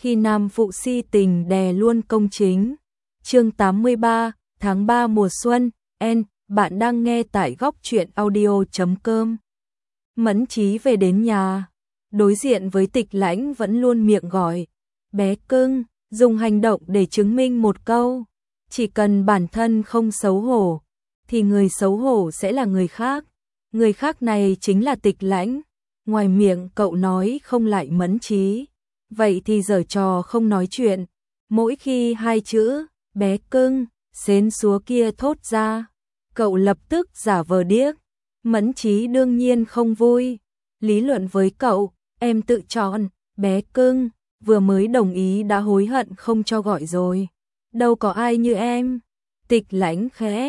khi nam phụ si tình đè luôn công chính. Chương 83, tháng 3 mùa xuân, bạn đang nghe tại góc truyện audio.com. Mẫn Chí về đến nhà, đối diện với Tịch Lãnh vẫn luôn miệng gọi, bé cưng, dùng hành động để chứng minh một câu, chỉ cần bản thân không xấu hổ, thì người xấu hổ sẽ là người khác. Người khác này chính là Tịch Lãnh. Ngoài miệng cậu nói không lại Mẫn Chí, vậy thì giở trò không nói chuyện. Mỗi khi hai chữ bé cưng, xến xúa kia thốt ra, cậu lập tức giả vờ điếc. Mẫn Chí đương nhiên không vui, lý luận với cậu, em tự chọn, bé cưng, vừa mới đồng ý đã hối hận không cho gọi rồi. Đâu có ai như em. Tịch Lãnh khẽ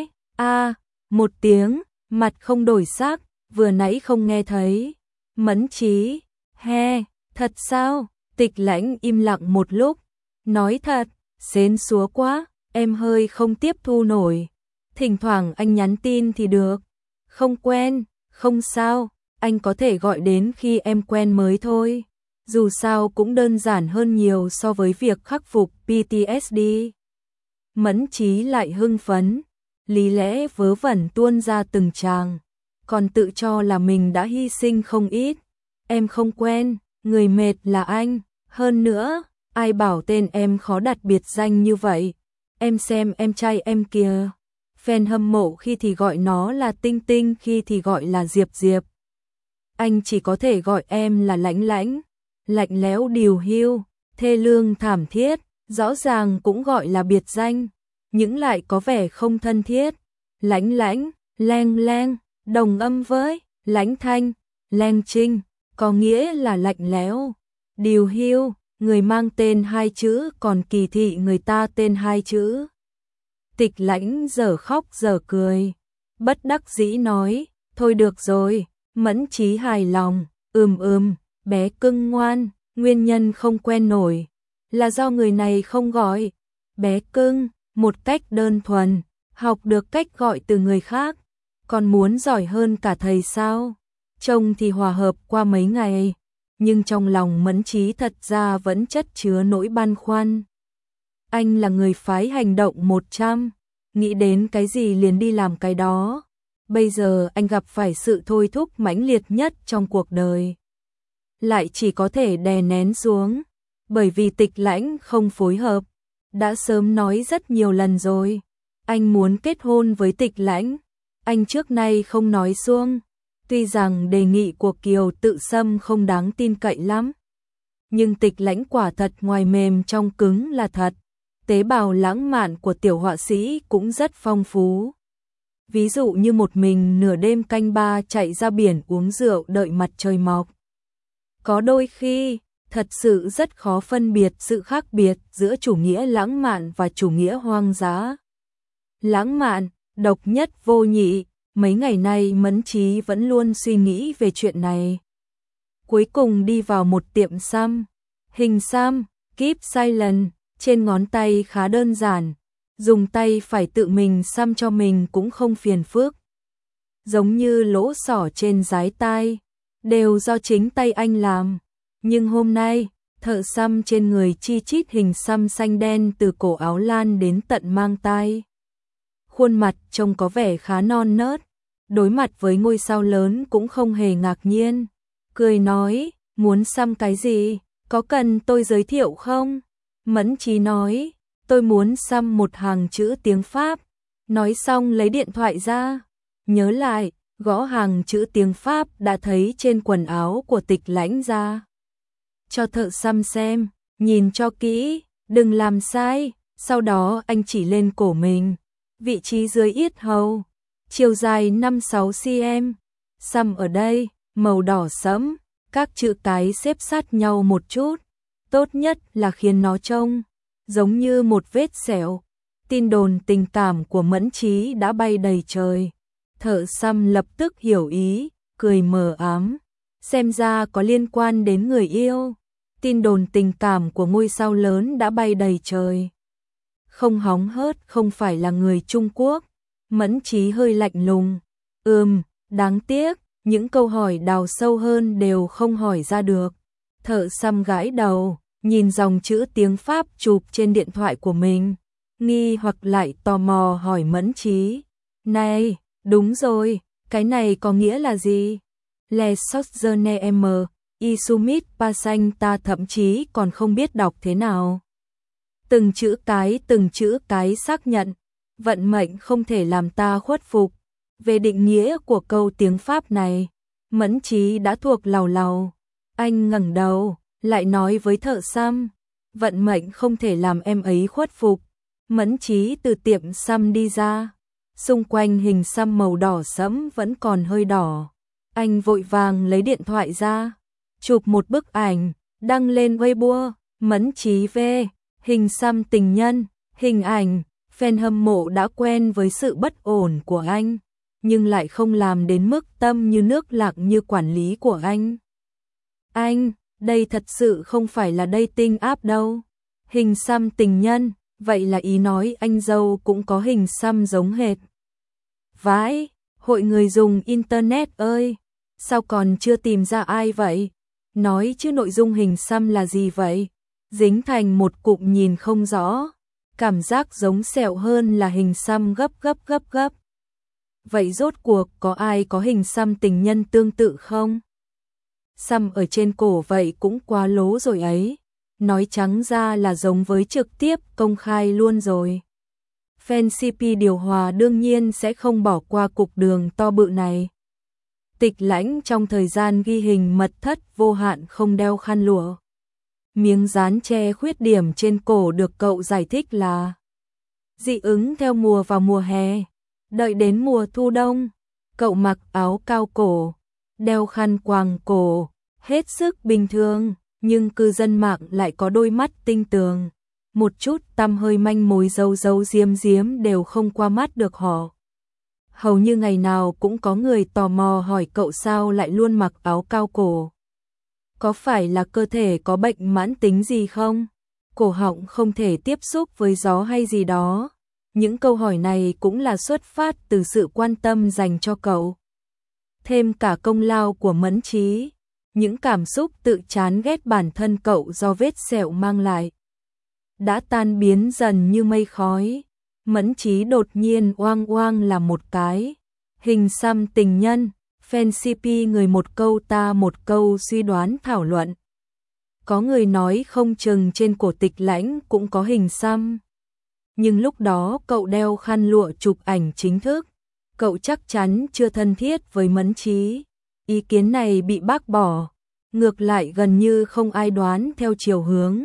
một tiếng, mặt không đổi sắc, vừa nãy không nghe thấy. Mẫn Chí, thật sao? Tịch Lãnh im lặng một lúc, nói thật, xến xúa quá, em hơi không tiếp thu nổi. Thỉnh thoảng anh nhắn tin thì được. Không quen, không sao, anh có thể gọi đến khi em quen mới thôi. Dù sao cũng đơn giản hơn nhiều so với việc khắc phục PTSD. Mẫn Chí lại hưng phấn, lý lẽ vớ vẩn tuôn ra từng tràng, còn tự cho là mình đã hy sinh không ít. Em không quen, người mệt là anh, hơn nữa, ai bảo tên em khó đặt biệt danh như vậy. Em xem em trai em kìa, fan hâm mộ khi thì gọi nó là Tinh Tinh, khi thì gọi là Diệp Diệp. Anh chỉ có thể gọi em là Lãnh Lãnh, lạnh lẽo điều hiu, thê lương thảm thiết, rõ ràng cũng gọi là biệt danh, nhưng lại có vẻ không thân thiết. Lãnh Lãnh, Leng Leng, đồng âm với Lãnh Thanh, Leng Trinh, có nghĩa là lạnh lẽo, điều hiu, người mang tên hai chữ còn kỳ thị người ta tên hai chữ. Tịch Lãnh giờ khóc giờ cười, bất đắc dĩ nói, thôi được rồi. Mẫn Chí hài lòng, bé cưng ngoan, nguyên nhân không quen nổi là do người này không gọi bé cưng một cách đơn thuần, học được cách gọi từ người khác, còn muốn giỏi hơn cả thầy sao? Trông thì hòa hợp qua mấy ngày, nhưng trong lòng Mẫn Chí thật ra vẫn chất chứa nỗi băn khoăn. Anh là người phái hành động 100, nghĩ đến cái gì liền đi làm cái đó. Bây giờ anh gặp phải sự thôi thúc mãnh liệt nhất trong cuộc đời, lại chỉ có thể đè nén xuống, bởi vì Tịch Lãnh không phối hợp. Đã sớm nói rất nhiều lần rồi, anh muốn kết hôn với Tịch Lãnh, anh trước nay không nói xuông. Tuy rằng đề nghị của Kiều Tự Sâm không đáng tin cậy lắm, nhưng Tịch Lãnh quả thật ngoài mềm trong cứng là thật. Tế bào lãng mạn của tiểu họa sĩ cũng rất phong phú. Ví dụ như một mình nửa đêm canh ba chạy ra biển uống rượu đợi mặt trời mọc. Có đôi khi, thật sự rất khó phân biệt sự khác biệt giữa chủ nghĩa lãng mạn và chủ nghĩa hoang dã. Lãng mạn, độc nhất vô nhị, mấy ngày nay Mẫn Chí vẫn luôn suy nghĩ về chuyện này. Cuối cùng đi vào một tiệm xăm, hình xăm, Keep Silent, trên ngón tay khá đơn giản. Dùng tay phải tự mình xăm cho mình cũng không phiền phức. Giống như lỗ sỏ trên dái tai, đều do chính tay anh làm. Nhưng hôm nay, thợ xăm trên người chi chít hình xăm xanh đen từ cổ áo lan đến tận mang tai. Khuôn mặt trông có vẻ khá non nớt, đối mặt với ngôi sao lớn cũng không hề ngạc nhiên. Cười nói, muốn xăm cái gì, có cần tôi giới thiệu không? Mẫn Chí nói, tôi muốn xăm một hàng chữ tiếng Pháp. Nói xong lấy điện thoại ra, nhớ lại, gõ hàng chữ tiếng Pháp đã thấy trên quần áo của Tịch Lãnh ra. Cho thợ xăm xem, nhìn cho kỹ, đừng làm sai. Sau đó anh chỉ lên cổ mình, vị trí dưới yết hầu, chiều dài 5-6 cm. Xăm ở đây, màu đỏ sẫm, các chữ cái xếp sát nhau một chút. Tốt nhất là khiến nó trông giống như một vết sẹo. Tin đồn tình cảm của Mẫn Chí đã bay đầy trời. Thợ xăm lập tức hiểu ý, cười mờ ám. Xem ra có liên quan đến người yêu. Tin đồn tình cảm của ngôi sao lớn đã bay đầy trời. Không hóng hớt không phải là người Trung Quốc. Mẫn Chí hơi lạnh lùng. Đáng tiếc, những câu hỏi đào sâu hơn đều không hỏi ra được. Thợ xăm gãi đầu, nhìn dòng chữ tiếng Pháp chụp trên điện thoại của mình, nghi hoặc lại tò mò hỏi Mẫn Chí. Này, đúng rồi, cái này có nghĩa là gì? Le Sojourner Isumit Pasanh ta thậm chí còn không biết đọc thế nào. Từng chữ cái xác nhận, vận mệnh không thể làm ta khuất phục. Về định nghĩa của câu tiếng Pháp này, Mẫn Chí đã thuộc làu làu. Anh ngẩng đầu, lại nói với thợ xăm, vận mệnh không thể làm em ấy khuất phục. Mẫn Chí từ tiệm xăm đi ra, xung quanh hình xăm màu đỏ sẫm vẫn còn hơi đỏ. Anh vội vàng lấy điện thoại ra, chụp một bức ảnh, đăng lên Weibo. Mẫn Chí về, hình xăm tình nhân, hình ảnh, fan hâm mộ đã quen với sự bất ổn của anh, nhưng lại không làm đến mức tâm như nước lặng như quản lý của anh. Anh, đây thật sự không phải là dating app đâu. Hình xăm tình nhân, vậy là ý nói anh dâu cũng có hình xăm giống hệt. Vãi, hội người dùng internet ơi, sao còn chưa tìm ra ai vậy? Nói chứ nội dung hình xăm là gì vậy? Dính thành một cụm nhìn không rõ, cảm giác giống sẹo hơn là hình xăm gấp. Vậy rốt cuộc có ai có hình xăm tình nhân tương tự không? Xăm ở trên cổ vậy cũng quá lố rồi ấy. Nói trắng ra là giống với trực tiếp công khai luôn rồi. Fan CP điều hòa đương nhiên sẽ không bỏ qua cục đường to bự này. Tịch Lãnh trong thời gian ghi hình mật thất vô hạn không đeo khăn lụa. Miếng dán che khuyết điểm trên cổ được cậu giải thích là dị ứng theo mùa vào mùa hè. Đợi đến mùa thu đông, cậu mặc áo cao cổ, đeo khăn quàng cổ, hết sức bình thường, nhưng cư dân mạng lại có đôi mắt tinh tường. Một chút tăm hơi manh mối giấu giếm đều không qua mắt được họ. Hầu như ngày nào cũng có người tò mò hỏi cậu sao lại luôn mặc áo cao cổ. Có phải là cơ thể có bệnh mãn tính gì không? Cổ họng không thể tiếp xúc với gió hay gì đó? Những câu hỏi này cũng là xuất phát từ sự quan tâm dành cho cậu. Thêm cả công lao của Mẫn Chí, những cảm xúc tự chán ghét bản thân cậu do vết sẹo mang lại đã tan biến dần như mây khói. Mẫn Chí đột nhiên oang là một cái hình xăm tình nhân, fan CP người một câu ta một câu suy đoán thảo luận. Có người nói không chừng trên cổ Tịch Lãnh cũng có hình xăm. Nhưng lúc đó cậu đeo khăn lụa chụp ảnh chính thức, cậu chắc chắn chưa thân thiết với Mẫn Chí. Ý kiến này bị bác bỏ, ngược lại gần như không ai đoán theo chiều hướng.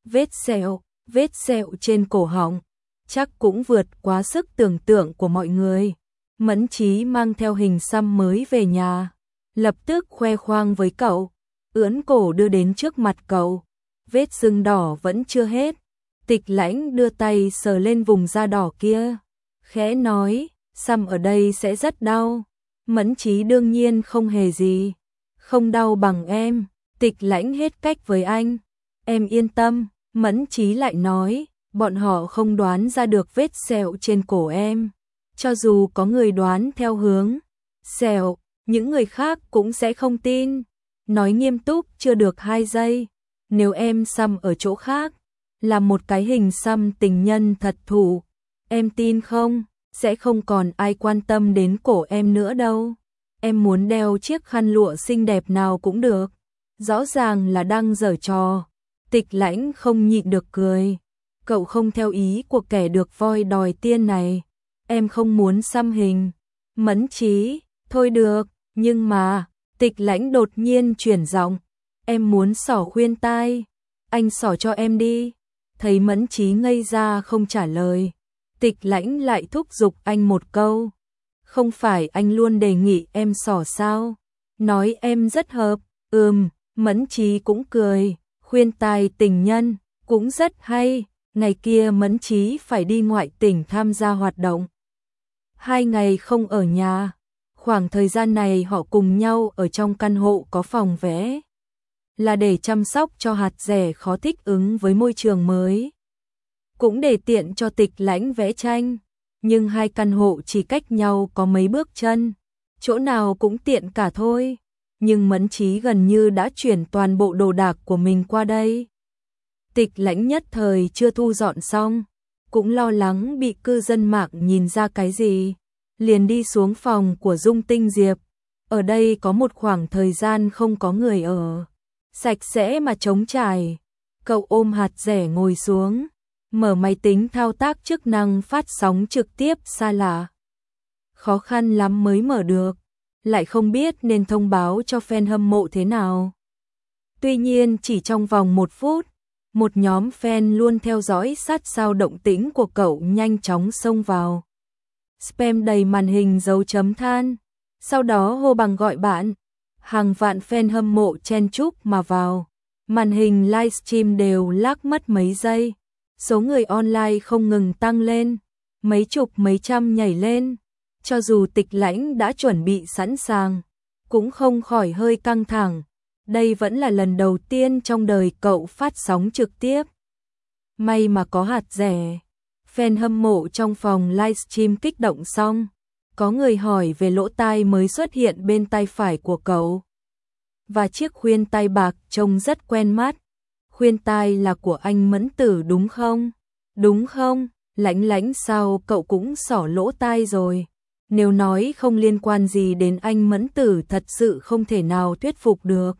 Vết sẹo trên cổ họng, chắc cũng vượt quá sức tưởng tượng của mọi người. Mẫn Chí mang theo hình xăm mới về nhà, lập tức khoe khoang với cậu, ưỡn cổ đưa đến trước mặt cậu. Vết sưng đỏ vẫn chưa hết. Tịch Lãnh đưa tay sờ lên vùng da đỏ kia, khẽ nói, xăm ở đây sẽ rất đau. Mẫn Chí đương nhiên không hề gì, không đau bằng em. Tịch Lãnh hết cách với anh, em yên tâm. Mẫn Chí lại nói, bọn họ không đoán ra được vết sẹo trên cổ em. Cho dù có người đoán theo hướng sẹo, những người khác cũng sẽ không tin. Nói nghiêm túc chưa được 2 giây, nếu em xăm ở chỗ khác, là một cái hình xăm tình nhân thật thụ, em tin không, sẽ không còn ai quan tâm đến cổ em nữa đâu. Em muốn đeo chiếc khăn lụa xinh đẹp nào cũng được. Rõ ràng là đang giở trò. Tịch Lãnh không nhịn được cười. Cậu không theo ý của kẻ được voi đòi tiên này. Em không muốn xăm hình. Mẫn Chí, thôi được, nhưng mà, Tịch Lãnh đột nhiên chuyển giọng. Em muốn xỏ khuyên tai. Anh xỏ cho em đi. Thấy Mẫn Chí ngây ra không trả lời, Tịch Lãnh lại thúc giục anh một câu. Không phải anh luôn đề nghị em xỏ sao? Nói em rất hợp. Mẫn Chí cũng cười. Khuyên tai tình nhân, cũng rất hay. Ngày kia Mẫn Chí phải đi ngoại tỉnh tham gia hoạt động. 2 ngày không ở nhà. Khoảng thời gian này họ cùng nhau ở trong căn hộ có phòng vẽ. Là để chăm sóc cho hạt rẻ khó thích ứng với môi trường mới. Cũng để tiện cho Tịch Lãnh vẽ tranh. Nhưng 2 căn hộ chỉ cách nhau có mấy bước chân. Chỗ nào cũng tiện cả thôi. Nhưng Mẫn Chí gần như đã chuyển toàn bộ đồ đạc của mình qua đây. Tịch Lãnh nhất thời chưa thu dọn xong, cũng lo lắng bị cư dân mạng nhìn ra cái gì, liền đi xuống phòng của Dung Tinh Diệp. Ở đây có một khoảng thời gian không có người ở, sạch sẽ mà trống trải. Cậu ôm hạt rẻ ngồi xuống, mở máy tính thao tác chức năng phát sóng trực tiếp xa lạ. Khó khăn lắm mới mở được, lại không biết nên thông báo cho fan hâm mộ thế nào. Tuy nhiên chỉ trong vòng 1 phút, một nhóm fan luôn theo dõi sát sao động tĩnh của cậu nhanh chóng xông vào. Spam đầy màn hình dấu chấm than, sau đó hô bằng gọi bạn. Hàng vạn fan hâm mộ chen chúc mà vào. Màn hình livestream đều lag mất mấy giây. Số người online không ngừng tăng lên, mấy chục mấy trăm nhảy lên. Cho dù Tịch Lãnh đã chuẩn bị sẵn sàng, cũng không khỏi hơi căng thẳng. Đây vẫn là lần đầu tiên trong đời cậu phát sóng trực tiếp. May mà có hạt rẻ. Fan hâm mộ trong phòng livestream kích động xong, có người hỏi về lỗ tai mới xuất hiện bên tay phải của cậu. Và chiếc khuyên tai bạc trông rất quen mắt. Khuyên tai là của anh Mẫn Tử đúng không? Đúng không? Lãnh Lãnh sao cậu cũng xỏ lỗ tai rồi? Nếu nói không liên quan gì đến anh Mẫn Tử thật sự không thể nào thuyết phục được.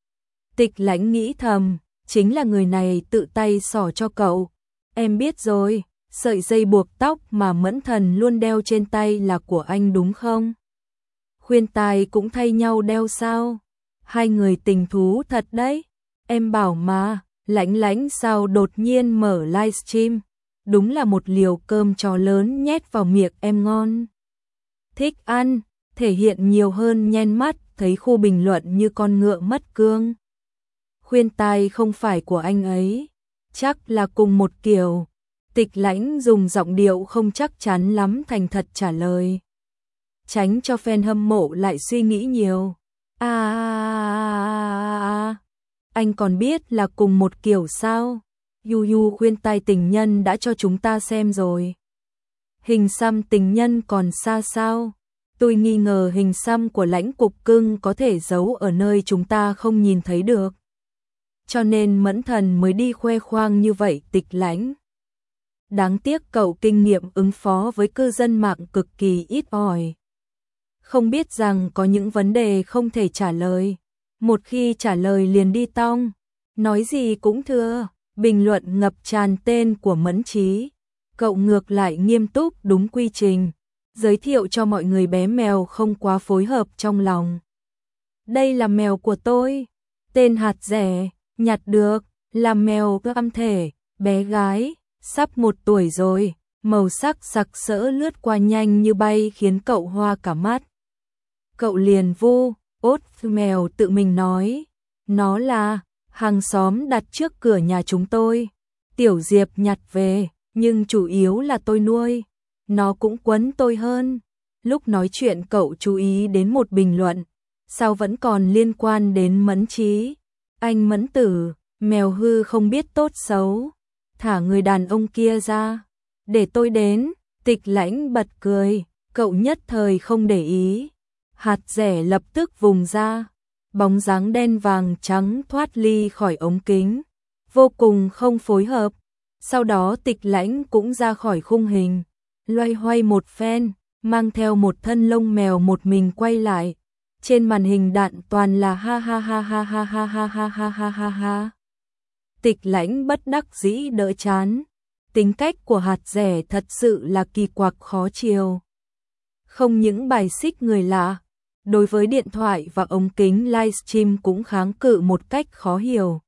Tịch Lãnh nghĩ thầm, chính là người này tự tay xỏ cho cậu. Em biết rồi, sợi dây buộc tóc mà Mẫn Thần luôn đeo trên tay là của anh đúng không? Khuyên tai cũng thay nhau đeo sao? Hai người tình thú thật đấy. Em bảo mà, Lãnh Lãnh sao đột nhiên mở livestream. Đúng là một liều cơm chó lớn nhét vào miệng em ngon. Thích ăn, thể hiện nhiều hơn nhen mắt, thấy khu bình luận như con ngựa mất cương. Khuyên tai không phải của anh ấy, chắc là cùng một kiểu. Tịch Lãnh dùng giọng điệu không chắc chắn lắm thành thật trả lời. Tránh cho fan hâm mộ lại suy nghĩ nhiều. Anh còn biết là cùng một kiểu sao? Yu khuyên tai tình nhân đã cho chúng ta xem rồi. Hình xăm tình nhân còn xa sao? Tôi nghi ngờ hình xăm của Lãnh cục cưng có thể giấu ở nơi chúng ta không nhìn thấy được. Cho nên Mẫn Thần mới đi khoe khoang như vậy. Tịch Lãnh. Đáng tiếc cậu kinh nghiệm ứng phó với cư dân mạng cực kỳ ít ỏi. Không biết rằng có những vấn đề không thể trả lời. Một khi trả lời liền đi tong. Nói gì cũng thừa. Bình luận ngập tràn tên của Mẫn Trí. Cậu ngược lại nghiêm túc đúng quy trình. Giới thiệu cho mọi người bé mèo không quá phối hợp trong lòng. Đây là mèo của tôi. Tên hạt rẻ, nhặt được, là mèo âm thể, bé gái, sắp 1 tuổi rồi. Màu sắc sặc sỡ lướt qua nhanh như bay khiến cậu hoa cả mắt. Cậu liền vu, ốt mèo tự mình nói. Nó là hàng xóm đặt trước cửa nhà chúng tôi. Tiểu Diệp nhặt về, nhưng chủ yếu là tôi nuôi. Nó cũng quấn tôi hơn. Lúc nói chuyện cậu chú ý đến một bình luận. Sao vẫn còn liên quan đến Mẫn Trí? Anh Mẫn Tử, mèo hư không biết tốt xấu. Thả người đàn ông kia ra. Để tôi đến. Tịch Lãnh bật cười. Cậu nhất thời không để ý. Hạt rẻ lập tức vùng ra. Bóng dáng đen vàng trắng thoát ly khỏi ống kính. Vô cùng không phối hợp. Sau đó Tịch Lãnh cũng ra khỏi khung hình. Loay hoay một phen, mang theo một thân lông mèo một mình quay lại. Trên màn hình đạn toàn là ha ha ha ha ha ha ha ha ha ha ha ha. Tịch Lãnh bất đắc dĩ đỡ chán. Tính cách của hạt rẻ thật sự là kỳ quặc khó chiều. Không những bài xích người lạ, đối với điện thoại và ống kính livestream cũng kháng cự một cách khó hiểu.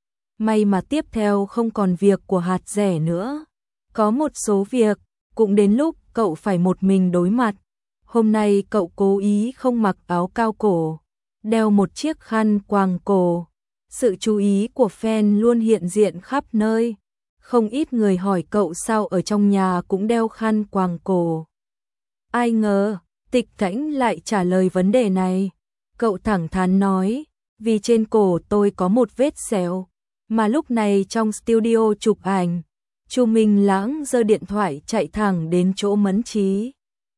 May mà tiếp theo không còn việc của hạt rẻ nữa. Có một số việc, cũng đến lúc cậu phải một mình đối mặt. Hôm nay cậu cố ý không mặc áo cao cổ, đeo một chiếc khăn quàng cổ. Sự chú ý của fan luôn hiện diện khắp nơi. Không ít người hỏi cậu sao ở trong nhà cũng đeo khăn quàng cổ. Ai ngờ, Tịch Lãnh lại trả lời vấn đề này. Cậu thẳng thắn nói, vì trên cổ tôi có một vết sẹo. Mà lúc này trong studio chụp ảnh, Chu Minh Lãng giơ điện thoại chạy thẳng đến chỗ Mẫn Trí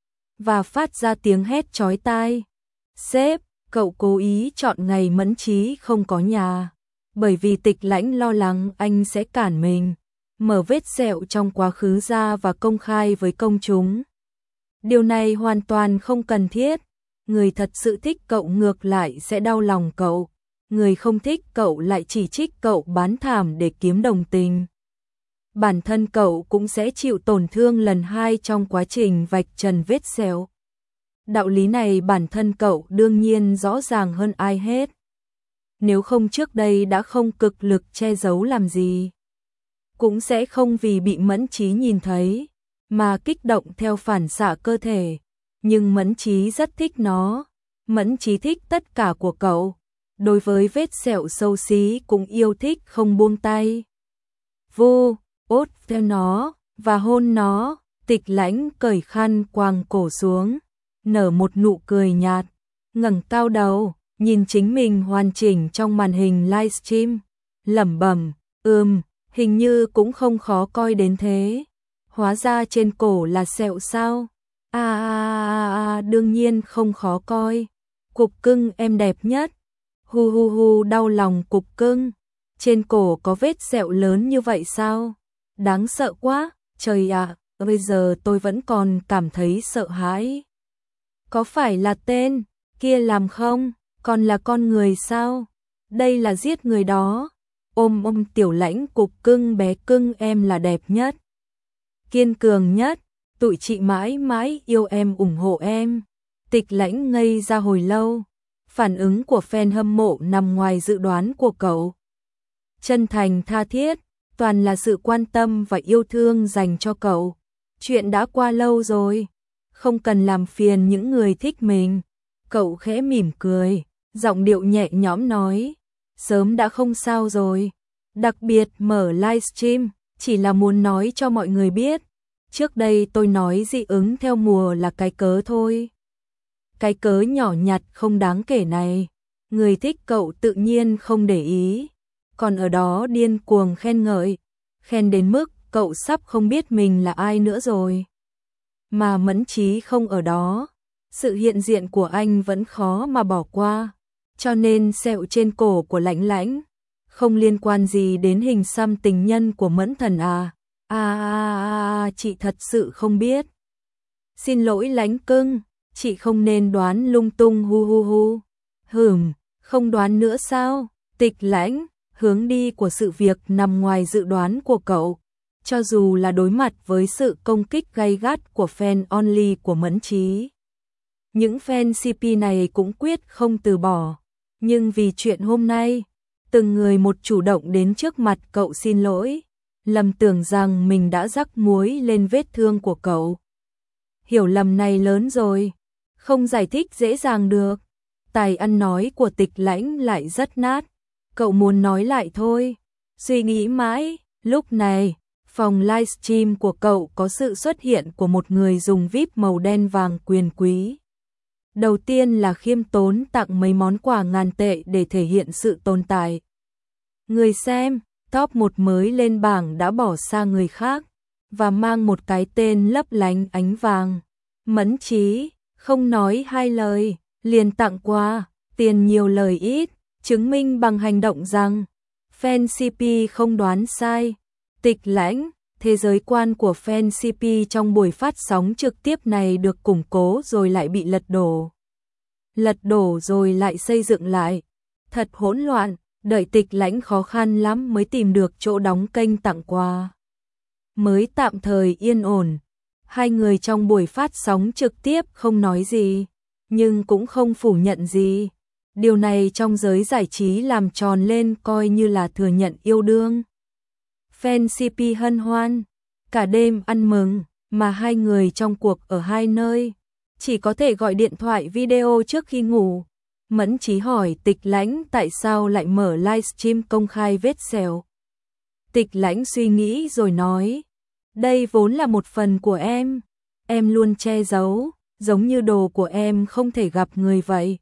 và phát ra tiếng hét chói tai. Sếp, cậu cố ý chọn ngày Mẫn Trí không có nhà. bởi vì Tịch Lãnh lo lắng anh sẽ cản mình, mở vết sẹo trong quá khứ ra và công khai với công chúng. Điều này hoàn toàn không cần thiết, người thật sự thích cậu ngược lại sẽ đau lòng cậu, người không thích cậu lại chỉ trích cậu bán thảm để kiếm đồng tình. Bản thân cậu cũng sẽ chịu tổn thương lần hai trong quá trình vạch trần vết sẹo. Đạo lý này bản thân cậu đương nhiên rõ ràng hơn ai hết. Nếu không trước đây đã không cực lực che giấu làm gì. Cũng sẽ không vì bị Mẫn Chí nhìn thấy, mà kích động theo phản xạ cơ thể. Nhưng Mẫn Chí rất thích nó. Mẫn Chí thích tất cả của cậu. Đối với vết sẹo xấu xí cũng yêu thích không buông tay. Vô, ốt theo nó, và hôn nó. Tịch Lãnh cởi khăn quàng cổ xuống, nở một nụ cười nhạt, ngẩng cao đầu, nhìn chính mình hoàn chỉnh trong màn hình livestream, lẩm bẩm, hình như cũng không khó coi đến thế. Hóa ra trên cổ là sẹo sao? Đương nhiên không khó coi. Cục cưng em đẹp nhất. Hu hu hu, đau lòng cục cưng. Trên cổ có vết sẹo lớn như vậy sao? Đáng sợ quá, trời ạ, bây giờ tôi vẫn còn cảm thấy sợ hãi. Có phải là tên kia làm không? Còn là con người sao? Đây là giết người đó. Ôm Tiểu Lãnh, cục cưng bé cưng em là đẹp nhất, kiên cường nhất, tụi chị mãi mãi yêu em, ủng hộ em. Tịch Lãnh ngây ra hồi lâu, phản ứng của fan hâm mộ nằm ngoài dự đoán của cậu. Chân thành tha thiết, toàn là sự quan tâm và yêu thương dành cho cậu. Chuyện đã qua lâu rồi, không cần làm phiền những người thích mình. Cậu khẽ mỉm cười, giọng điệu nhẹ nhõm nói, sớm đã không sao rồi. Đặc biệt mở livestream, chỉ là muốn nói cho mọi người biết. Trước đây tôi nói dị ứng theo mùa là cái cớ thôi. Cái cớ nhỏ nhặt không đáng kể này. Người thích cậu tự nhiên không để ý. Còn ở đó điên cuồng khen ngợi. Khen đến mức cậu sắp không biết mình là ai nữa rồi. Mà Mẫn Chí không ở đó. Sự hiện diện của anh vẫn khó mà bỏ qua. Cho nên sẹo trên cổ của Lãnh Lãnh không liên quan gì đến hình xăm tình nhân của Mẫn Thần à. Chị thật sự không biết. Xin lỗi Lãnh cưng, chị không nên đoán lung tung, hu hu hu. Không đoán nữa sao? Tịch Lãnh, hướng đi của sự việc nằm ngoài dự đoán của cậu. Cho dù là đối mặt với sự công kích gay gắt của fan only của Mẫn Chí, những fan CP này cũng quyết không từ bỏ. Nhưng vì chuyện hôm nay, từng người một chủ động đến trước mặt cậu xin lỗi, lầm tưởng rằng mình đã rắc muối lên vết thương của cậu. Hiểu lầm này lớn rồi, không giải thích dễ dàng được. Tài ăn nói của Tịch Lãnh lại rất nát, cậu muốn nói lại thôi. Suy nghĩ mãi, lúc này, phòng livestream của cậu có sự xuất hiện của một người dùng VIP màu đen vàng quyền quý. Đầu tiên là khiêm tốn tặng mấy món quà ngàn tệ để thể hiện sự tồn tại. Người xem, top 1 mới lên bảng đã bỏ sang người khác, và mang một cái tên lấp lánh ánh vàng. Mẫn Chí, không nói hai lời, liền tặng quà, tiền nhiều lời ít, chứng minh bằng hành động rằng, fan CP không đoán sai. Tịch Lãnh, thế giới quan của fan CP trong buổi phát sóng trực tiếp này được củng cố rồi lại bị lật đổ. Lật đổ rồi lại xây dựng lại. Thật hỗn loạn, đợi Tịch Lãnh khó khăn lắm mới tìm được chỗ đóng kênh tặng quà. Mới tạm thời yên ổn. Hai người trong buổi phát sóng trực tiếp không nói gì, nhưng cũng không phủ nhận gì. Điều này trong giới giải trí làm tròn lên coi như là thừa nhận yêu đương. Fan CP hân hoan, cả đêm ăn mừng, mà hai người trong cuộc ở hai nơi, chỉ có thể gọi điện thoại video trước khi ngủ. Mẫn Chí hỏi Tịch Lãnh tại sao lại mở livestream công khai vết sẹo. Tịch Lãnh suy nghĩ rồi nói, đây vốn là một phần của em luôn che giấu, giống như đồ của em không thể gặp người vậy.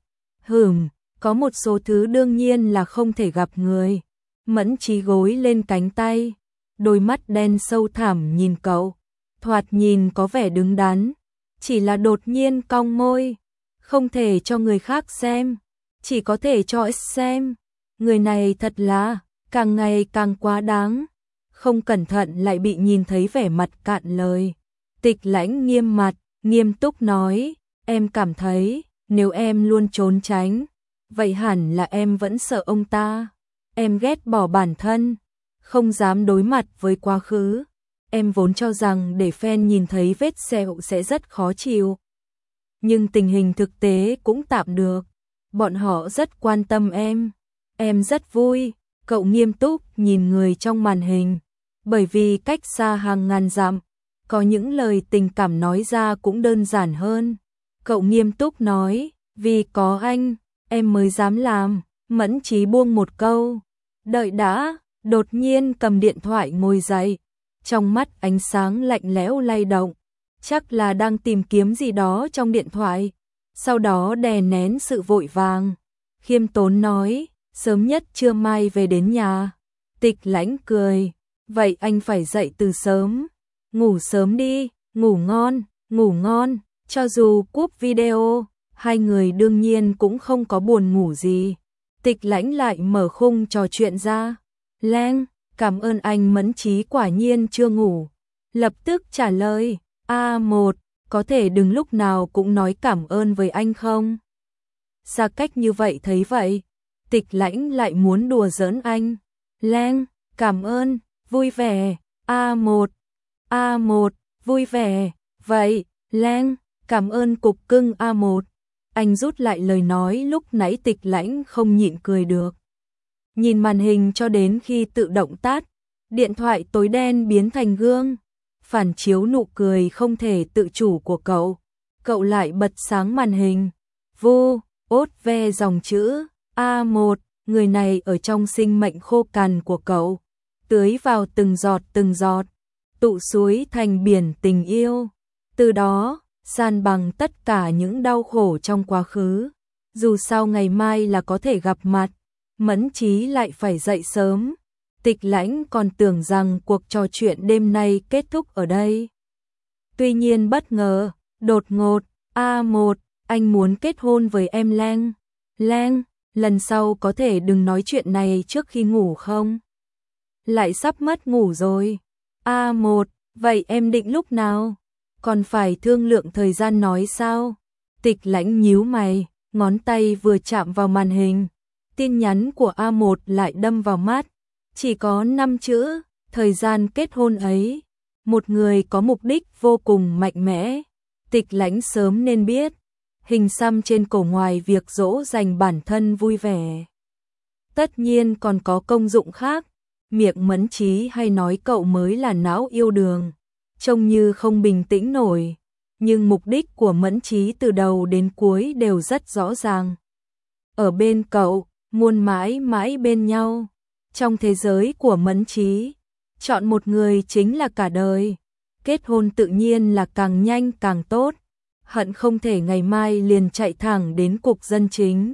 Có một số thứ đương nhiên là không thể gặp người. Mẫn Chí gối lên cánh tay, đôi mắt đen sâu thẳm nhìn cậu, thoạt nhìn có vẻ đứng đắn, chỉ là đột nhiên cong môi, không thể cho người khác xem, chỉ có thể cho X xem. Người này thật là càng ngày càng quá đáng. Không cẩn thận lại bị nhìn thấy vẻ mặt cạn lời. Tịch Lãnh nghiêm mặt, nghiêm túc nói, em cảm thấy, nếu em luôn trốn tránh, vậy hẳn là em vẫn sợ ông ta. Em ghét bỏ bản thân, không dám đối mặt với quá khứ. Em vốn cho rằng để fan nhìn thấy vết sẹo sẽ rất khó chịu. Nhưng tình hình thực tế cũng tạm được. Bọn họ rất quan tâm em rất vui. Cậu nghiêm túc nhìn người trong màn hình. Bởi vì cách xa hàng ngàn dặm, có những lời tình cảm nói ra cũng đơn giản hơn. Cậu nghiêm túc nói, vì có anh, em mới dám làm. Mẫn Chí buông một câu, đợi đã, đột nhiên cầm điện thoại ngồi dậy. Trong mắt ánh sáng lạnh lẽo lay động, chắc là đang tìm kiếm gì đó trong điện thoại. Sau đó đè nén sự vội vàng, khiêm tốn nói, sớm nhất trưa mai về đến nhà. Tịch Lãnh cười, vậy anh phải dậy từ sớm. Ngủ sớm đi, ngủ ngon. Cho dù cúp video, hai người đương nhiên cũng không có buồn ngủ gì. Tịch Lãnh lại mở khung trò chuyện ra. Leng, cảm ơn anh. Mẫn Chí quả nhiên chưa ngủ, lập tức trả lời, A1, có thể đừng lúc nào cũng nói cảm ơn với anh không? Xa cách như vậy thấy vậy, Tịch Lãnh lại muốn đùa giỡn anh. Leng, cảm ơn, vui vẻ, A1, vui vẻ, vậy, Leng, cảm ơn cục cưng A1. Anh rút lại lời nói lúc nãy. Tịch Lãnh không nhịn cười được. Nhìn màn hình cho đến khi tự động tắt, điện thoại tối đen biến thành gương, phản chiếu nụ cười không thể tự chủ của cậu. Cậu lại bật sáng màn hình, vu, ốt ve dòng chữ A1, người này ở trong sinh mệnh khô cằn của cậu, tưới vào từng giọt, tụ suối thành biển tình yêu. Từ đó, san bằng tất cả những đau khổ trong quá khứ. Dù sao ngày mai là có thể gặp mặt, Mẫn Chí lại phải dậy sớm. Tịch Lãnh còn tưởng rằng cuộc trò chuyện đêm nay kết thúc ở đây. Tuy nhiên bất ngờ, đột ngột, A1, anh muốn kết hôn với em Leng. Leng, lần sau có thể đừng nói chuyện này trước khi ngủ không? Lại sắp mất ngủ rồi. A1, vậy em định lúc nào? Còn phải thương lượng thời gian nói sao? Tịch Lãnh nhíu mày, ngón tay vừa chạm vào màn hình. Tin nhắn của A1 lại đâm vào mắt. Chỉ có 5 chữ, thời gian kết hôn ấy. Một người có mục đích vô cùng mạnh mẽ. Tịch Lãnh sớm nên biết. Hình xăm trên cổ ngoài việc dỗ dành bản thân vui vẻ, tất nhiên còn có công dụng khác. Miệng Mẫn Chí hay nói cậu mới là não yêu đương, trông như không bình tĩnh nổi. Nhưng mục đích của Mẫn Chí từ đầu đến cuối đều rất rõ ràng. Ở bên cậu, muốn mãi mãi bên nhau. Trong thế giới của Mẫn Chí, chọn một người chính là cả đời. Kết hôn tự nhiên là càng nhanh càng tốt. Hận không thể ngày mai liền chạy thẳng đến cục dân chính.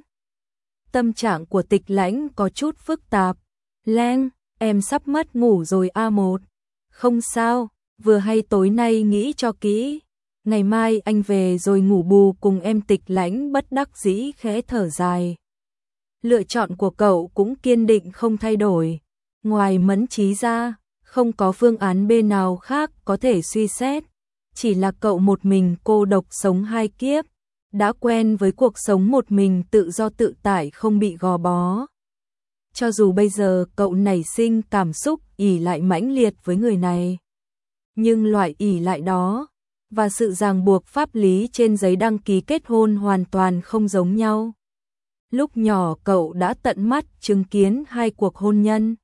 Tâm trạng của Tịch Lãnh có chút phức tạp. Leng, em sắp mất ngủ rồi A1. Không sao, vừa hay tối nay nghĩ cho kỹ. Ngày mai anh về rồi ngủ bù cùng em. Tịch Lãnh bất đắc dĩ khẽ thở dài. Lựa chọn của cậu cũng kiên định không thay đổi. Ngoài Mẫn Chí ra, không có phương án B nào khác có thể suy xét. Chỉ là cậu một mình cô độc sống 2 kiếp, đã quen với cuộc sống một mình tự do tự tại không bị gò bó. Cho dù bây giờ cậu nảy sinh cảm xúc ỷ lại mãnh liệt với người này, nhưng loại ỷ lại đó và sự ràng buộc pháp lý trên giấy đăng ký kết hôn hoàn toàn không giống nhau. Lúc nhỏ cậu đã tận mắt chứng kiến 2 cuộc hôn nhân.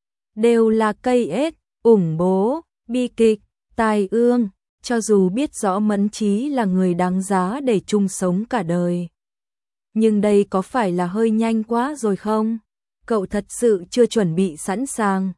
Đều là cây ết, ủng bố, bi kịch, tai ương. Cho dù biết rõ Mẫn Chí là người đáng giá để chung sống cả đời, nhưng đây có phải là hơi nhanh quá rồi không? Cậu thật sự chưa chuẩn bị sẵn sàng.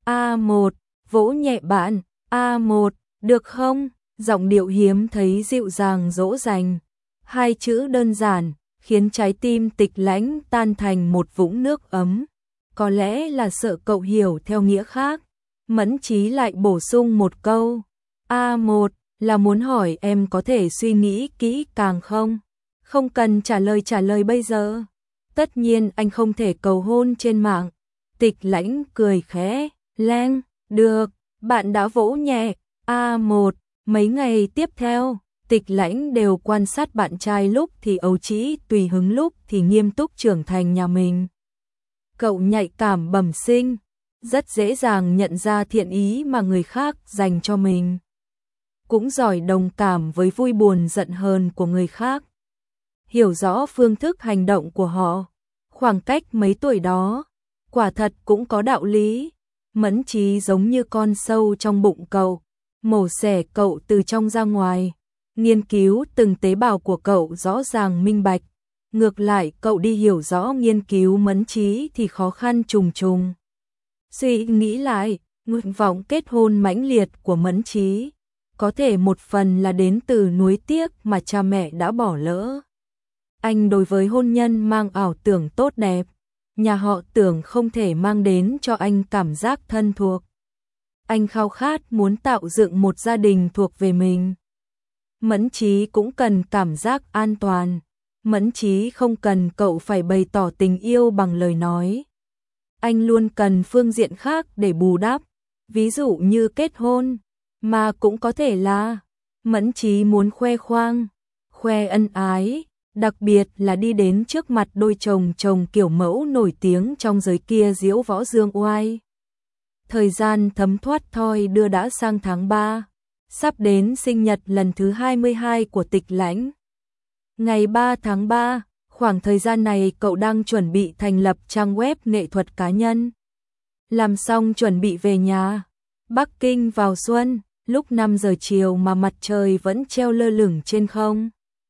A1, vỗ nhẹ bạn. A1, được không? Giọng điệu hiếm thấy dịu dàng dỗ dành. 2 chữ đơn giản, khiến trái tim Tịch Lãnh tan thành một vũng nước ấm. Có lẽ là sợ cậu hiểu theo nghĩa khác. Mẫn Chí lại bổ sung một câu. A1, là muốn hỏi em có thể suy nghĩ kỹ càng không? Không cần trả lời bây giờ. Tất nhiên anh không thể cầu hôn trên mạng. Tịch Lãnh cười khẽ, Lan, được, bạn đã vỗ nhẹ. A1, mấy ngày tiếp theo, Tịch Lãnh đều quan sát bạn trai lúc thì ấu trĩ tùy hứng lúc thì nghiêm túc trưởng thành nhà mình. Cậu nhạy cảm bẩm sinh, rất dễ dàng nhận ra thiện ý mà người khác dành cho mình. Cũng giỏi đồng cảm với vui buồn giận hờn của người khác. Hiểu rõ phương thức hành động của họ. Khoảng cách mấy tuổi đó, quả thật cũng có đạo lý. Mẫn Trí giống như con sâu trong bụng cậu, mổ xẻ cậu từ trong ra ngoài. Nghiên cứu từng tế bào của cậu rõ ràng minh bạch. Ngược lại cậu đi hiểu rõ nghiên cứu Mẫn Trí thì khó khăn trùng trùng. Suy nghĩ lại, nguyện vọng kết hôn mãnh liệt của Mẫn Trí có thể một phần là đến từ nuối tiếc mà cha mẹ đã bỏ lỡ. Anh đối với hôn nhân mang ảo tưởng tốt đẹp, nhà họ Tưởng không thể mang đến cho anh cảm giác thân thuộc. Anh khao khát muốn tạo dựng một gia đình thuộc về mình. Mẫn Trí cũng cần cảm giác an toàn. Mẫn Trí không cần cậu phải bày tỏ tình yêu bằng lời nói. Anh luôn cần phương diện khác để bù đắp, ví dụ như kết hôn, mà cũng có thể là Mẫn Trí muốn khoe khoang, khoe ân ái, đặc biệt là đi đến trước mặt đôi chồng chồng kiểu mẫu nổi tiếng trong giới kia diễu võ dương oai. Thời gian thấm thoát thoi đưa đã sang tháng 3, sắp đến sinh nhật lần thứ 22 của Tịch Lãnh. Ngày 3 tháng 3, khoảng thời gian này cậu đang chuẩn bị thành lập trang web nghệ thuật cá nhân. Làm xong chuẩn bị về nhà. Bắc Kinh vào xuân, lúc 5 giờ chiều mà mặt trời vẫn treo lơ lửng trên không.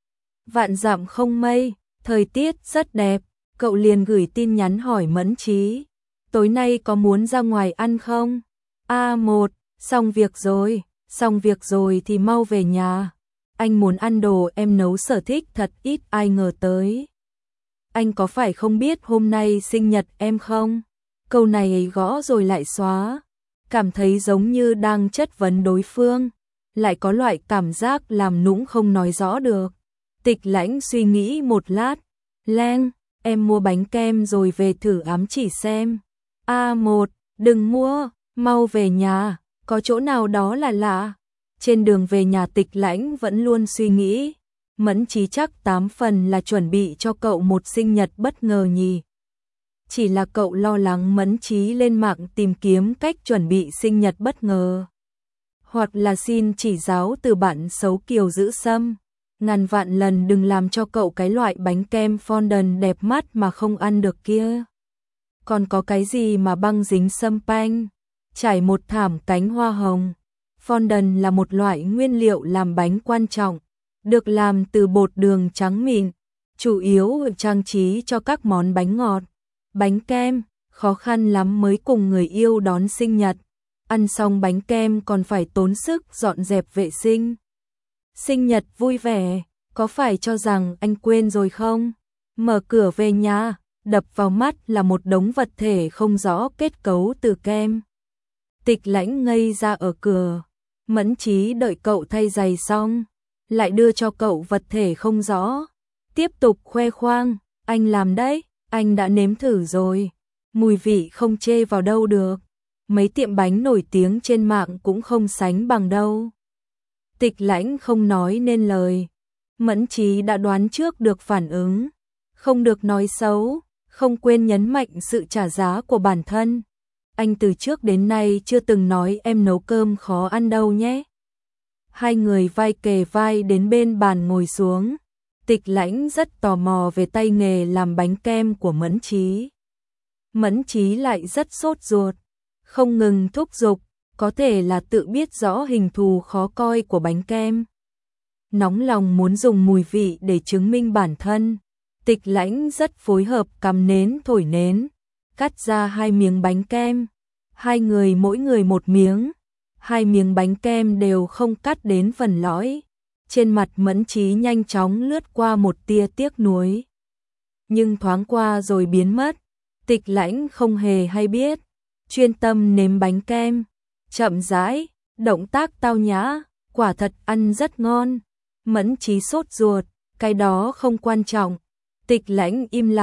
Vạn dặm không mây, thời tiết rất đẹp, cậu liền gửi tin nhắn hỏi Mẫn Trí. Tối nay có muốn ra ngoài ăn không? A1, xong việc rồi thì mau về nhà. Anh muốn ăn đồ em nấu sở thích thật ít ai ngờ tới. Anh có phải không biết hôm nay sinh nhật em không? Câu này gõ rồi lại xóa. Cảm thấy giống như đang chất vấn đối phương. Lại có loại cảm giác làm nũng không nói rõ được. Tịch Lãnh suy nghĩ một lát. Lan, em mua bánh kem rồi về thử ám chỉ xem. A1, đừng mua, mau về nhà, có chỗ nào đó là lạ. Trên đường về nhà Tịch Lãnh vẫn luôn suy nghĩ. Mẫn Trí chắc 8 phần là chuẩn bị cho cậu một sinh nhật bất ngờ nhỉ. Chỉ là cậu lo lắng Mẫn Trí lên mạng tìm kiếm cách chuẩn bị sinh nhật bất ngờ. Hoặc là xin chỉ giáo từ bạn xấu Kiều Giữ Sâm. Ngàn vạn lần đừng làm cho cậu cái loại bánh kem fondant đẹp mắt mà không ăn được kia. Còn có cái gì mà băng dính sâm panh, trải một thảm cánh hoa hồng. Fondant là một loại nguyên liệu làm bánh quan trọng, được làm từ bột đường trắng mịn, chủ yếu trang trí cho các món bánh ngọt. Bánh kem, khó khăn lắm mới cùng người yêu đón sinh nhật. Ăn xong bánh kem còn phải tốn sức dọn dẹp vệ sinh. Sinh nhật vui vẻ, có phải cho rằng anh quên rồi không? Mở cửa về nhà, đập vào mắt là một đống vật thể không rõ kết cấu từ kem. Tịch Lãnh ngây ra ở cửa. Mẫn Trí đợi cậu thay giày xong, lại đưa cho cậu vật thể không rõ. Tiếp tục khoe khoang, anh làm đấy, anh đã nếm thử rồi. Mùi vị không chê vào đâu được. Mấy tiệm bánh nổi tiếng trên mạng cũng không sánh bằng đâu. Tịch Lãnh không nói nên lời. Mẫn Trí đã đoán trước được phản ứng. Không được nói xấu, không quên nhấn mạnh sự trả giá của bản thân. Anh từ trước đến nay chưa từng nói em nấu cơm khó ăn đâu nhé. Hai người vai kề vai đến bên bàn ngồi xuống. Tịch Lãnh rất tò mò về tay nghề làm bánh kem của Mẫn Trí. Mẫn Trí lại rất sốt ruột, không ngừng thúc giục, có thể là tự biết rõ hình thù khó coi của bánh kem. Nóng lòng muốn dùng mùi vị để chứng minh bản thân. Tịch Lãnh rất phối hợp cắm nến thổi nến, cắt ra 2 miếng bánh kem. Hai người mỗi người một miếng. 2 miếng bánh kem đều không cắt đến phần lõi. Trên mặt Mẫn Trí nhanh chóng lướt qua một tia tiếc nuối. Nhưng thoáng qua rồi biến mất. Tịch Lãnh không hề hay biết. Chuyên tâm nếm bánh kem. Chậm rãi, động tác tao nhã, quả thật ăn rất ngon. Mẫn Trí sốt ruột, cái đó không quan trọng. Tịch Lãnh im lặng,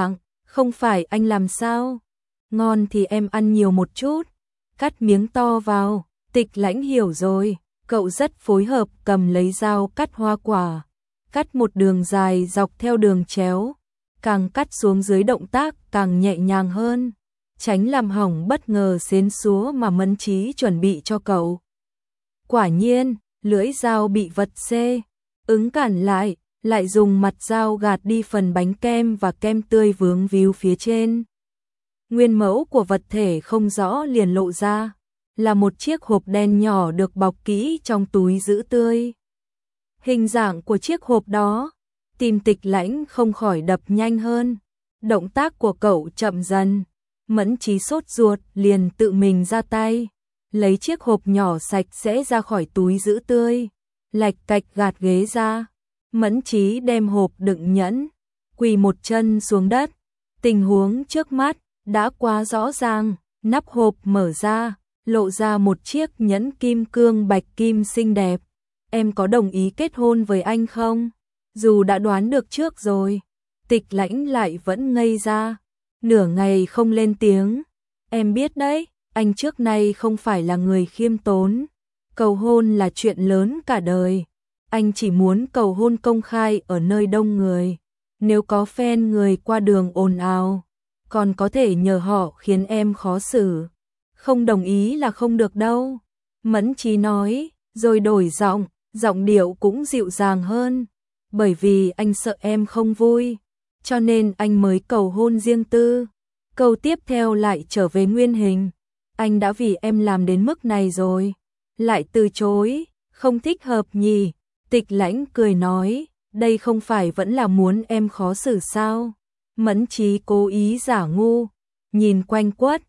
Không phải anh làm sao? Ngon thì em ăn nhiều một chút. Cắt miếng to vào. Tịch Lãnh hiểu rồi. Cậu rất phối hợp cầm lấy dao cắt hoa quả. Cắt một đường dài dọc theo đường chéo. Càng cắt xuống dưới động tác càng nhẹ nhàng hơn. Tránh làm hỏng bất ngờ xến xúa mà Mẫn Chí chuẩn bị cho cậu. Quả nhiên, lưỡi dao bị vật xê ứng cản lại dùng mặt dao gạt đi phần bánh kem và kem tươi vướng víu phía trên. Nguyên mẫu của vật thể không rõ liền lộ ra, là một chiếc hộp đen nhỏ được bọc kỹ trong túi giữ tươi. Hình dạng của chiếc hộp đó, tim Tịch Lãnh không khỏi đập nhanh hơn. Động tác của cậu chậm dần, Mẫn Chí sốt ruột liền tự mình ra tay, lấy chiếc hộp nhỏ sạch sẽ ra khỏi túi giữ tươi, lạch cạch gạt ghế ra. Mẫn Chí đem hộp đựng nhẫn, quỳ một chân xuống đất. Tình huống trước mắt đã quá rõ ràng, nắp hộp mở ra, lộ ra một chiếc nhẫn kim cương bạch kim xinh đẹp. Em có đồng ý kết hôn với anh không? Dù đã đoán được trước rồi, Tịch Lãnh lại vẫn ngây ra, nửa ngày không lên tiếng. Em biết đấy, anh trước nay không phải là người khiêm tốn. Cầu hôn là chuyện lớn cả đời. Anh chỉ muốn cầu hôn công khai ở nơi đông người. Nếu có fan người qua đường ồn ào, còn có thể nhờ họ khiến em khó xử. Không đồng ý là không được đâu. Mẫn Chí nói, rồi đổi giọng điệu cũng dịu dàng hơn. Bởi vì anh sợ em không vui, cho nên anh mới cầu hôn riêng tư. Câu tiếp theo lại trở về nguyên hình. Anh đã vì em làm đến mức này rồi, lại từ chối, không thích hợp nhỉ? Tịch Lãnh cười nói, đây không phải vẫn là muốn em khó xử sao? Mẫn Chí cố ý giả ngu, nhìn quanh quất,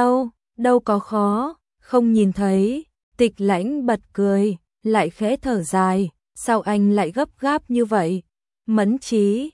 đâu có khó, không nhìn thấy. Tịch Lãnh bật cười, lại khẽ thở dài, sao anh lại gấp gáp như vậy? Mẫn Chí,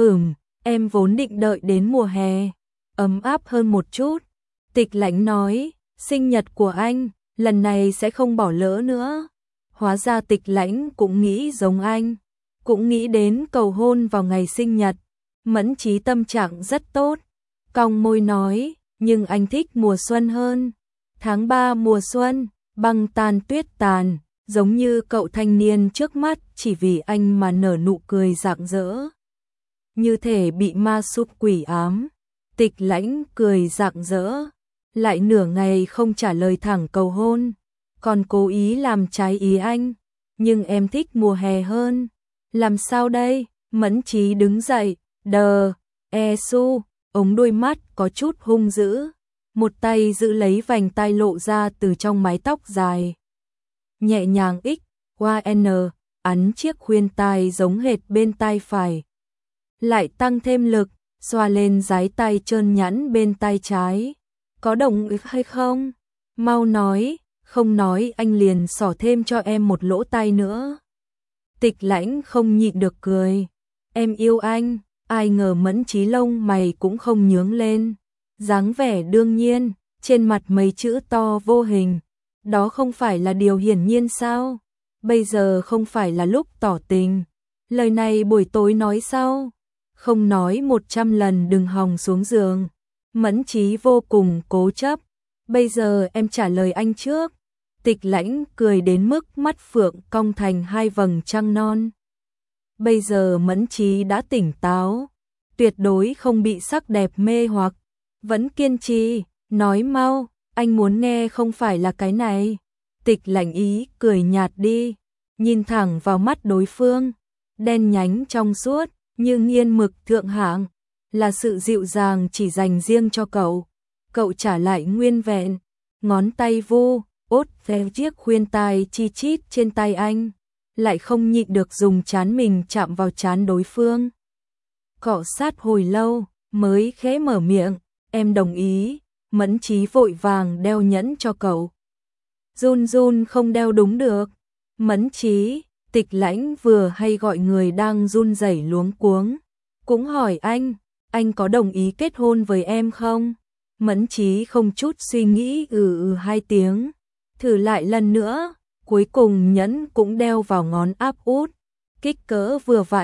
em vốn định đợi đến mùa hè, ấm áp hơn một chút. Tịch Lãnh nói, sinh nhật của anh, lần này sẽ không bỏ lỡ nữa. Hóa ra Tịch Lãnh cũng nghĩ giống anh, cũng nghĩ đến cầu hôn vào ngày sinh nhật. Mẫn Chí tâm trạng rất tốt, cong môi nói, nhưng anh thích mùa xuân hơn. Tháng 3 mùa xuân, băng tan tuyết tàn, giống như cậu thanh niên trước mắt chỉ vì anh mà nở nụ cười rạng rỡ. Như thể bị ma súp quỷ ám. Tịch Lãnh cười rạng rỡ, lại nửa ngày không trả lời thẳng cầu hôn, còn cố ý làm trái ý anh. Nhưng em thích mùa hè hơn. Làm sao đây? Mẫn Chí đứng dậy, ống đôi mắt có chút hung dữ. Một tay giữ lấy vành tai lộ ra từ trong mái tóc dài. Nhẹ nhàng ấn chiếc khuyên tai giống hệt bên tai phải. Lại tăng thêm lực, xoa lên dái tay trơn nhẵn bên tai trái. Có đồng ý hay không? Mau nói, không nói anh liền xỏ thêm cho em một lỗ tai nữa. Tịch Lãnh không nhịn được cười. Em yêu anh. Ai ngờ Mẫn Chí lông mày cũng không nhướng lên. Dáng vẻ đương nhiên, trên mặt mấy chữ to vô hình. Đó không phải là điều hiển nhiên sao? Bây giờ không phải là lúc tỏ tình. Lời này buổi tối nói sau. Không nói 100 lần đừng hòng xuống giường. Mẫn Chí vô cùng cố chấp. Bây giờ em trả lời anh trước. Tịch Lãnh cười đến mức mắt phượng cong thành hai vầng trăng non. Bây giờ Mẫn Chí đã tỉnh táo, tuyệt đối không bị sắc đẹp mê hoặc, vẫn kiên trì, nói mau, anh muốn nghe không phải là cái này. Tịch Lãnh ý cười nhạt đi, nhìn thẳng vào mắt đối phương, đen nhánh trong suốt, như nghiên mực thượng hạng, là sự dịu dàng chỉ dành riêng cho cậu. Cậu trả lại nguyên vẹn, ngón tay vu, ốt ve chiếc khuyên tai chi chít trên tay anh, lại không nhịn được dùng trán mình chạm vào trán đối phương. Cọ sát hồi lâu, mới khẽ mở miệng, em đồng ý. Mẫn Chí vội vàng đeo nhẫn cho cậu. Run không đeo đúng được. Mẫn Chí, Tịch Lãnh vừa hay gọi người đang run rẩy luống cuống. Cũng hỏi anh có đồng ý kết hôn với em không? Mẫn Chí không chút suy nghĩ hai tiếng. Thử lại lần nữa, cuối cùng nhẫn cũng đeo vào ngón áp út. Kích cỡ vừa vặn,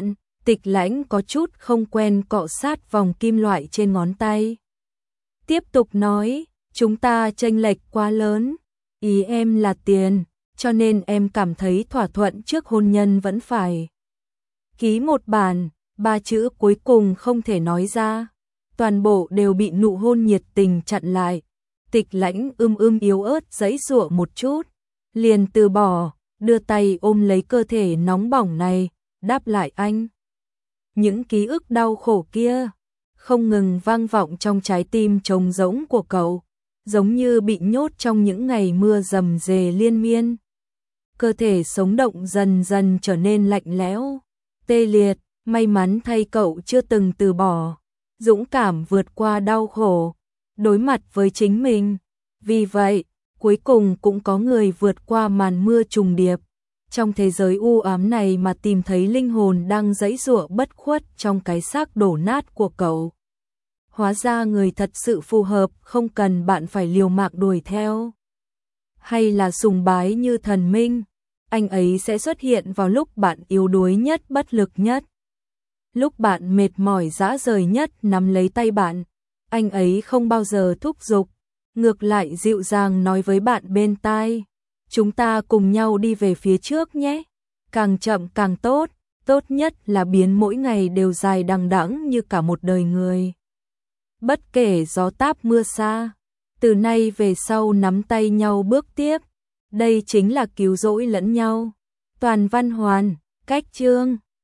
Tịch Lãnh có chút không quen cọ sát vòng kim loại trên ngón tay. Tiếp tục nói, chúng ta chênh lệch quá lớn, ý em là tiền, cho nên em cảm thấy thỏa thuận trước hôn nhân vẫn phải ký một bản, 3 chữ cuối cùng không thể nói ra, toàn bộ đều bị nụ hôn nhiệt tình chặn lại. Tịch Lãnh yếu ớt giãy giụa một chút, liền từ bỏ, đưa tay ôm lấy cơ thể nóng bỏng này, đáp lại anh. Những ký ức đau khổ kia không ngừng vang vọng trong trái tim trống rỗng của cậu, giống như bị nhốt trong những ngày mưa rầm rề liên miên. Cơ thể sống động dần dần trở nên lạnh lẽo, tê liệt, may mắn thay cậu chưa từng từ bỏ, dũng cảm vượt qua đau khổ, đối mặt với chính mình. Vì vậy, cuối cùng cũng có người vượt qua màn mưa trùng điệp, trong thế giới u ám này mà tìm thấy linh hồn đang giãy giụa bất khuất trong cái xác đổ nát của cậu. Hóa ra người thật sự phù hợp không cần bạn phải liều mạng đuổi theo, hay là sùng bái như thần minh. Anh ấy sẽ xuất hiện vào lúc bạn yếu đuối nhất, bất lực nhất. Lúc bạn mệt mỏi rã rời nhất nắm lấy tay bạn, anh ấy không bao giờ thúc giục, ngược lại dịu dàng nói với bạn bên tai, chúng ta cùng nhau đi về phía trước nhé, càng chậm càng tốt, tốt nhất là biến mỗi ngày đều dài đằng đẵng như cả một đời người. Bất kể gió táp mưa xa, từ nay về sau nắm tay nhau bước tiếp, đây chính là cứu rỗi lẫn nhau. Toàn văn hoàn, cách chương